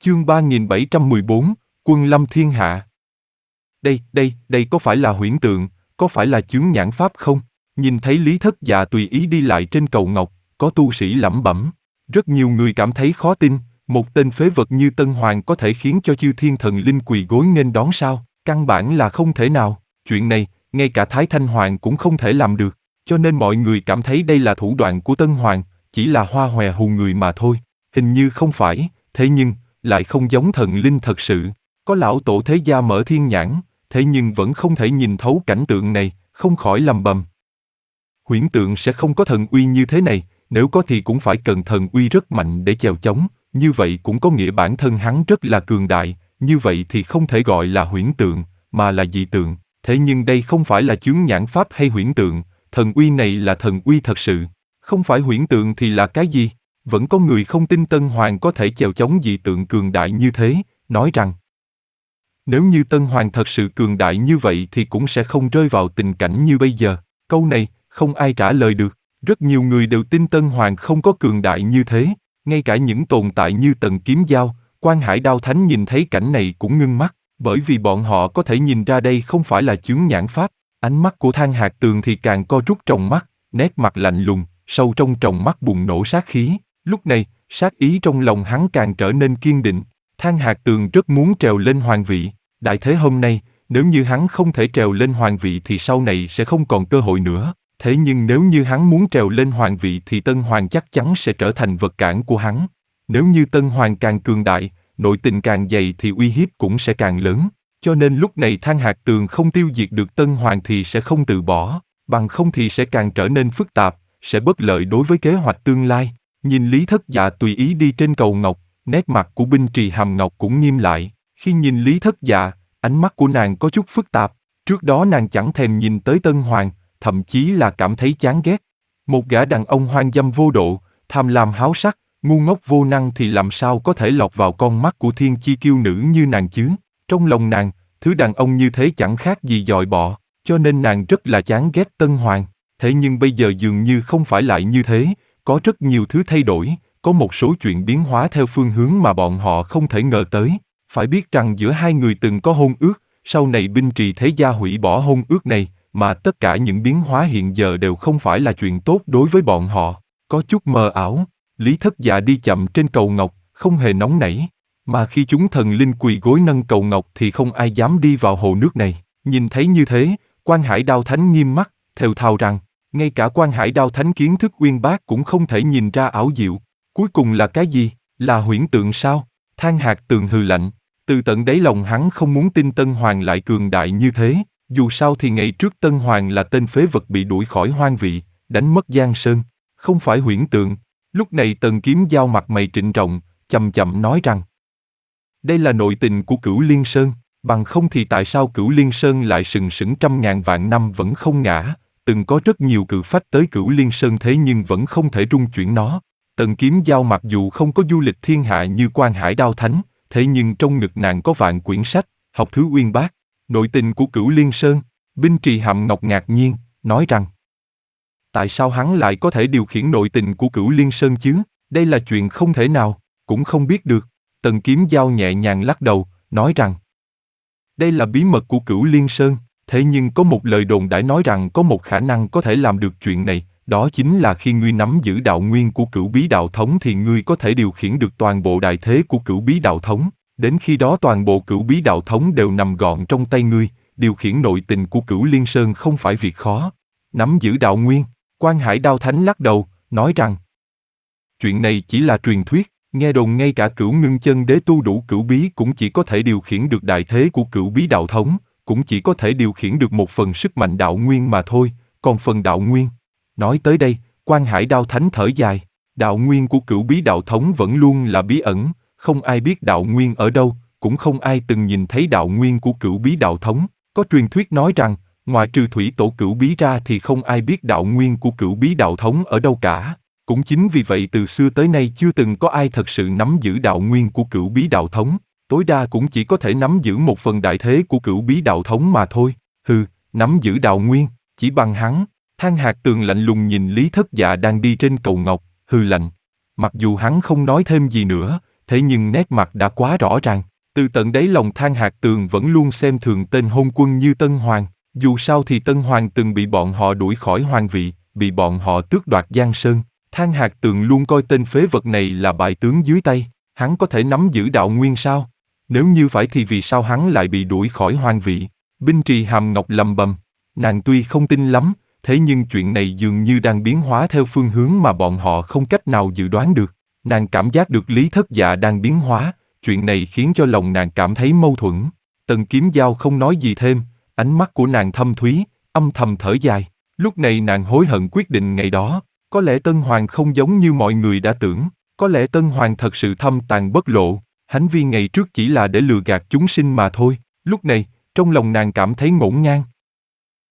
Chương 3714, Quân lâm thiên hạ. Đây có phải là huyễn tượng, có phải là chướng nhãn pháp không? Nhìn thấy Lý Thất Dạ tùy ý đi lại trên cầu ngọc, có tu sĩ lẩm bẩm. Rất nhiều người cảm thấy khó tin, một tên phế vật như Tân Hoàng có thể khiến cho chư thiên thần linh quỳ gối nghênh đón sao? Căn bản là không thể nào, chuyện này, ngay cả Thái Thanh Hoàng cũng không thể làm được. Cho nên mọi người cảm thấy đây là thủ đoạn của Tân Hoàng, chỉ là hoa hòe hù người mà thôi. Hình như không phải, thế nhưng, lại không giống thần linh thật sự. Có lão tổ thế gia mở thiên nhãn, thế nhưng vẫn không thể nhìn thấu cảnh tượng này, không khỏi lầm bầm. Huyễn tượng sẽ không có thần uy như thế này, nếu có thì cũng phải cần thần uy rất mạnh để chèo chống, như vậy cũng có nghĩa bản thân hắn rất là cường đại, như vậy thì không thể gọi là huyễn tượng, mà là dị tượng. Thế nhưng đây không phải là chướng nhãn pháp hay huyễn tượng, thần uy này là thần uy thật sự. Không phải huyễn tượng thì là cái gì? Vẫn có người không tin Tân Hoàng có thể chèo chống dị tượng cường đại như thế, nói rằng nếu như Tân Hoàng thật sự cường đại như vậy thì cũng sẽ không rơi vào tình cảnh như bây giờ. Câu này, không ai trả lời được. Rất nhiều người đều tin Tân Hoàng không có cường đại như thế. Ngay cả những tồn tại như Tần Kiếm Giao, Quan Hải Đao Thánh nhìn thấy cảnh này cũng ngưng mắt, bởi vì bọn họ có thể nhìn ra đây không phải là chướng nhãn pháp. Ánh mắt của Thang Hạc Tường thì càng co rút trong mắt, nét mặt lạnh lùng, sâu trong tròng mắt bùng nổ sát khí. Lúc này, sát ý trong lòng hắn càng trở nên kiên định. Thang Hạc Tường rất muốn trèo lên hoàng vị. Đại thế hôm nay, nếu như hắn không thể trèo lên hoàng vị thì sau này sẽ không còn cơ hội nữa. Thế nhưng nếu như hắn muốn trèo lên hoàng vị thì Tân Hoàng chắc chắn sẽ trở thành vật cản của hắn. Nếu như Tân Hoàng càng cường đại, nội tình càng dày thì uy hiếp cũng sẽ càng lớn. Cho nên lúc này Thang Hạc Tường không tiêu diệt được Tân Hoàng thì sẽ không từ bỏ, bằng không thì sẽ càng trở nên phức tạp, sẽ bất lợi đối với kế hoạch tương lai. Nhìn Lý Thất Dạ tùy ý đi trên cầu ngọc, nét mặt của Binh Trì Hàm Ngọc cũng nghiêm lại. Khi nhìn Lý Thất Dạ, ánh mắt của nàng có chút phức tạp. Trước đó nàng chẳng thèm nhìn tới Tân Hoàng, thậm chí là cảm thấy chán ghét. Một gã đàn ông hoang dâm vô độ, tham lam háo sắc, ngu ngốc vô năng thì làm sao có thể lọt vào con mắt của thiên chi kiêu nữ như nàng chứ? Trong lòng nàng, thứ đàn ông như thế chẳng khác gì dòi bọ, cho nên nàng rất là chán ghét Tân Hoàng. Thế nhưng bây giờ dường như không phải lại như thế, có rất nhiều thứ thay đổi, có một số chuyện biến hóa theo phương hướng mà bọn họ không thể ngờ tới. Phải biết rằng giữa hai người từng có hôn ước, sau này Binh Trì thế gia hủy bỏ hôn ước này, mà tất cả những biến hóa hiện giờ đều không phải là chuyện tốt đối với bọn họ. Có chút mờ ảo, Lý Thất Dạ đi chậm trên cầu ngọc, không hề nóng nảy. Mà khi chúng thần linh quỳ gối nâng cầu ngọc thì không ai dám đi vào hồ nước này. Nhìn thấy như thế, Quan Hải Đao Thánh nghiêm mắt, thều thào rằng, ngay cả Quan Hải Đao Thánh kiến thức uyên bác cũng không thể nhìn ra ảo diệu. Cuối cùng là cái gì? Là huyễn tượng sao? Thang Hạc Tường hừ lạnh. Từ tận đáy lòng hắn không muốn tin Tân Hoàng lại cường đại như thế. Dù sao thì ngày trước Tân Hoàng là tên phế vật bị đuổi khỏi hoang vị, đánh mất Giang Sơn. Không phải huyễn tượng. Lúc này Tần Kiếm Giao mặt mày trịnh trọng, chậm chậm nói rằng đây là nội tình của Cửu Liên Sơn, bằng không thì tại sao Cửu Liên Sơn lại sừng sững trăm ngàn vạn năm vẫn không ngã, từng có rất nhiều cự phách tới Cửu Liên Sơn thế nhưng vẫn không thể rung chuyển nó. Tần Kiếm Giao mặc dù không có du lịch thiên hạ như Quan Hải Đao Thánh, thế nhưng trong ngực nàng có vạn quyển sách, học thứ uyên bác. Nội tình của Cửu Liên Sơn, Binh Trì Hàm Ngọc ngạc nhiên, nói rằng tại sao hắn lại có thể điều khiển nội tình của Cửu Liên Sơn chứ? Đây là chuyện không thể nào, cũng không biết được. Tần Kiếm Giao nhẹ nhàng lắc đầu, nói rằng đây là bí mật của Cửu Liên Sơn, thế nhưng có một lời đồn đãi nói rằng có một khả năng có thể làm được chuyện này, đó chính là khi ngươi nắm giữ đạo nguyên của Cửu Bí Đạo Thống thì ngươi có thể điều khiển được toàn bộ đại thế của Cửu Bí Đạo Thống. Đến khi đó toàn bộ Cửu Bí Đạo Thống đều nằm gọn trong tay ngươi, điều khiển nội tình của Cửu Liên Sơn không phải việc khó. Nắm giữ đạo nguyên, Quan Hải Đao Thánh lắc đầu, nói rằng chuyện này chỉ là truyền thuyết, nghe đồn ngay cả Cửu Ngưng Chân Đế tu đủ Cửu Bí cũng chỉ có thể điều khiển được đại thế của Cửu Bí Đạo Thống, cũng chỉ có thể điều khiển được một phần sức mạnh đạo nguyên mà thôi, còn phần đạo nguyên. Nói tới đây, Quan Hải Đao Thánh thở dài, đạo nguyên của Cửu Bí Đạo Thống vẫn luôn là bí ẩn, không ai biết đạo nguyên ở đâu, cũng không ai từng nhìn thấy đạo nguyên của Cửu Bí Đạo Thống. Có truyền thuyết nói rằng, ngoài trừ Thủy Tổ Cửu Bí ra thì không ai biết đạo nguyên của Cửu Bí Đạo Thống ở đâu cả. Cũng chính vì vậy từ xưa tới nay chưa từng có ai thật sự nắm giữ đạo nguyên của Cửu Bí Đạo Thống, tối đa cũng chỉ có thể nắm giữ một phần đại thế của Cửu Bí Đạo Thống mà thôi. Hừ, nắm giữ đạo nguyên, chỉ bằng hắn. Thang Hạc Tường lạnh lùng nhìn Lý Thất Dạ đang đi trên cầu ngọc, hừ lạnh. Mặc dù hắn không nói thêm gì nữa, thế nhưng nét mặt đã quá rõ ràng. Từ tận đáy lòng Thang Hạc Tường vẫn luôn xem thường tên hôn quân như Tân Hoàng. Dù sao thì Tân Hoàng từng bị bọn họ đuổi khỏi hoàng vị, bị bọn họ tước đoạt Giang Sơn. Thang Hạc Tường luôn coi tên phế vật này là bại tướng dưới tay. Hắn có thể nắm giữ đạo nguyên sao? Nếu như phải thì vì sao hắn lại bị đuổi khỏi hoàng vị? Binh Trì Hàm Ngọc lầm bầm. Nàng tuy không tin lắm, thế nhưng chuyện này dường như đang biến hóa theo phương hướng mà bọn họ không cách nào dự đoán được. Nàng cảm giác được Lý Thất Dạ đang biến hóa, chuyện này khiến cho lòng nàng cảm thấy mâu thuẫn. Tần Kiếm Giao không nói gì thêm, ánh mắt của nàng thâm thúy, âm thầm thở dài. Lúc này nàng hối hận quyết định ngày đó. Có lẽ Tân Hoàng không giống như mọi người đã tưởng, có lẽ Tân Hoàng thật sự thâm tàn bất lộ, hành vi ngày trước chỉ là để lừa gạt chúng sinh mà thôi. Lúc này, trong lòng nàng cảm thấy ngổn ngang.